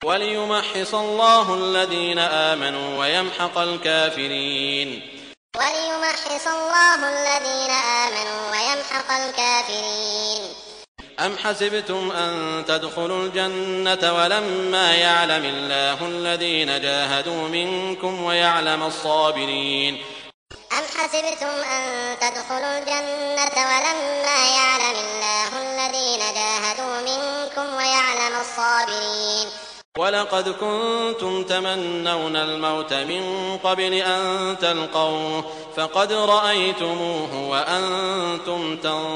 وليمحص الله الذين آمنوا ويمحق الكافرين. وليمحص الله الذين آمنوا ويمحق الكافرين. أم حسبتم أن تدخلوا الجنة ولما يعلم الله الذين جاهدوا منكم ويعلم الصابرين. أم حسبتم أن تدخلوا الجنة ولما يعلم الله الذين جاهدوا منكم ويعلم الصابرين. ولقد كنتم تمنون الموت من قبل أن تلقوه فقد رأيتموه وأنتم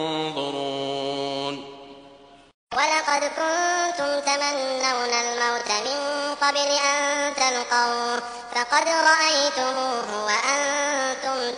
تنظرون. ولقد كنتم تمنون الموت من قبل أن تلقوه فقد رأيتموه وأنتم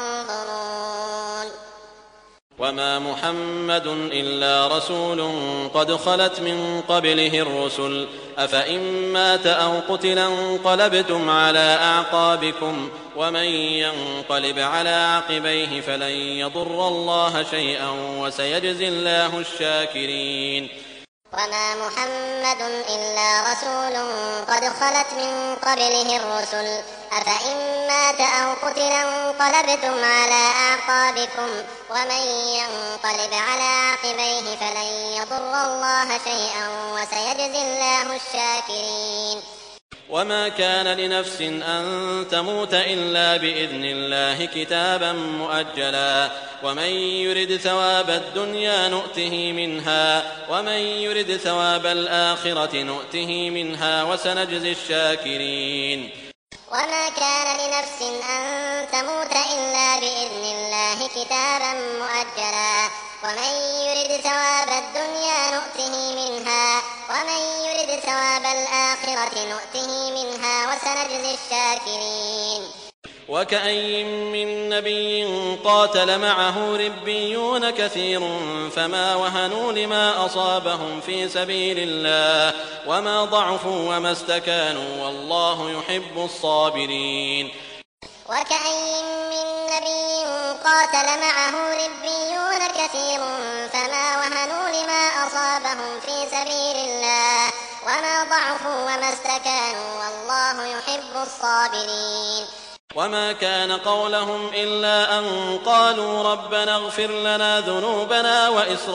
تنظرون. وما محمد إلا رسول قد خلت من قبله الرسل أفإن مات أو قتل انقلبتم على أعقابكم ومن ينقلب على عقبيه فلن يضر الله شيئا وسيجزي الله الشاكرين. وما محمد إلا رسول قد خلت من قبله الرسل أفإن مات أو قتل انقلبتم على أعقابكم ومن ينقلب على عقبيه فلن يضر الله شيئا وسيجزي الله الشاكرين. وما كان لنفس أن تموت إلا بإذن الله كتابا مؤجلا ومن يرد ثواب الدنيا نؤته منها ومن يرد ثواب الآخرة نؤته منها وسنجزي الشاكرين. وما كان لنفس أن تموت إلا بإذن الله كتابا مؤجلا ومن يرد ثواب الدنيا نؤته منها ومن يرد ثواب الآخرة نؤته منها وسنجزي الشاكرين. وكأي من نبي قاتل معه ربيون كثير فما وهنوا لما أصابهم في سبيل الله وما ضعفوا وما استكانوا والله يحب الصابرين. وكأي من نبي قاتل معه ربيون كثير فما وهنوا لما أصابهم في سبيل الله وما ضعفوا وما استكانوا والله يحب الصابرين. وما كان قولهم إلا أن قالوا ربنا اغفر لنا ذنوبنا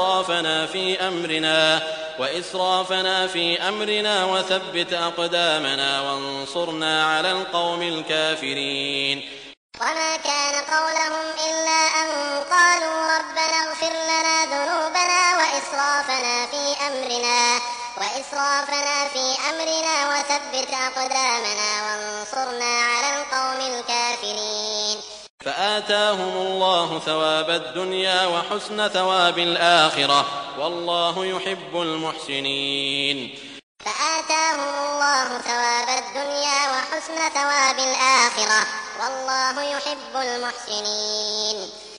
وإسرافنا في أمرنا وثبت أقدامنا وانصرنا على القوم الكافرين. وما كان قولهم إلا أن قالوا ربنا اغفر لنا ذنوبنا وإسرافنا في أمرنا وثبت أقدامنا وانصرنا على القوم الكافرين. فآتاهم الله ثواب الدنيا وحسن ثواب الآخرة والله يحب المحسنين. فآتاهم الله ثواب الدنيا وحسن ثواب الآخرة والله يحب المحسنين.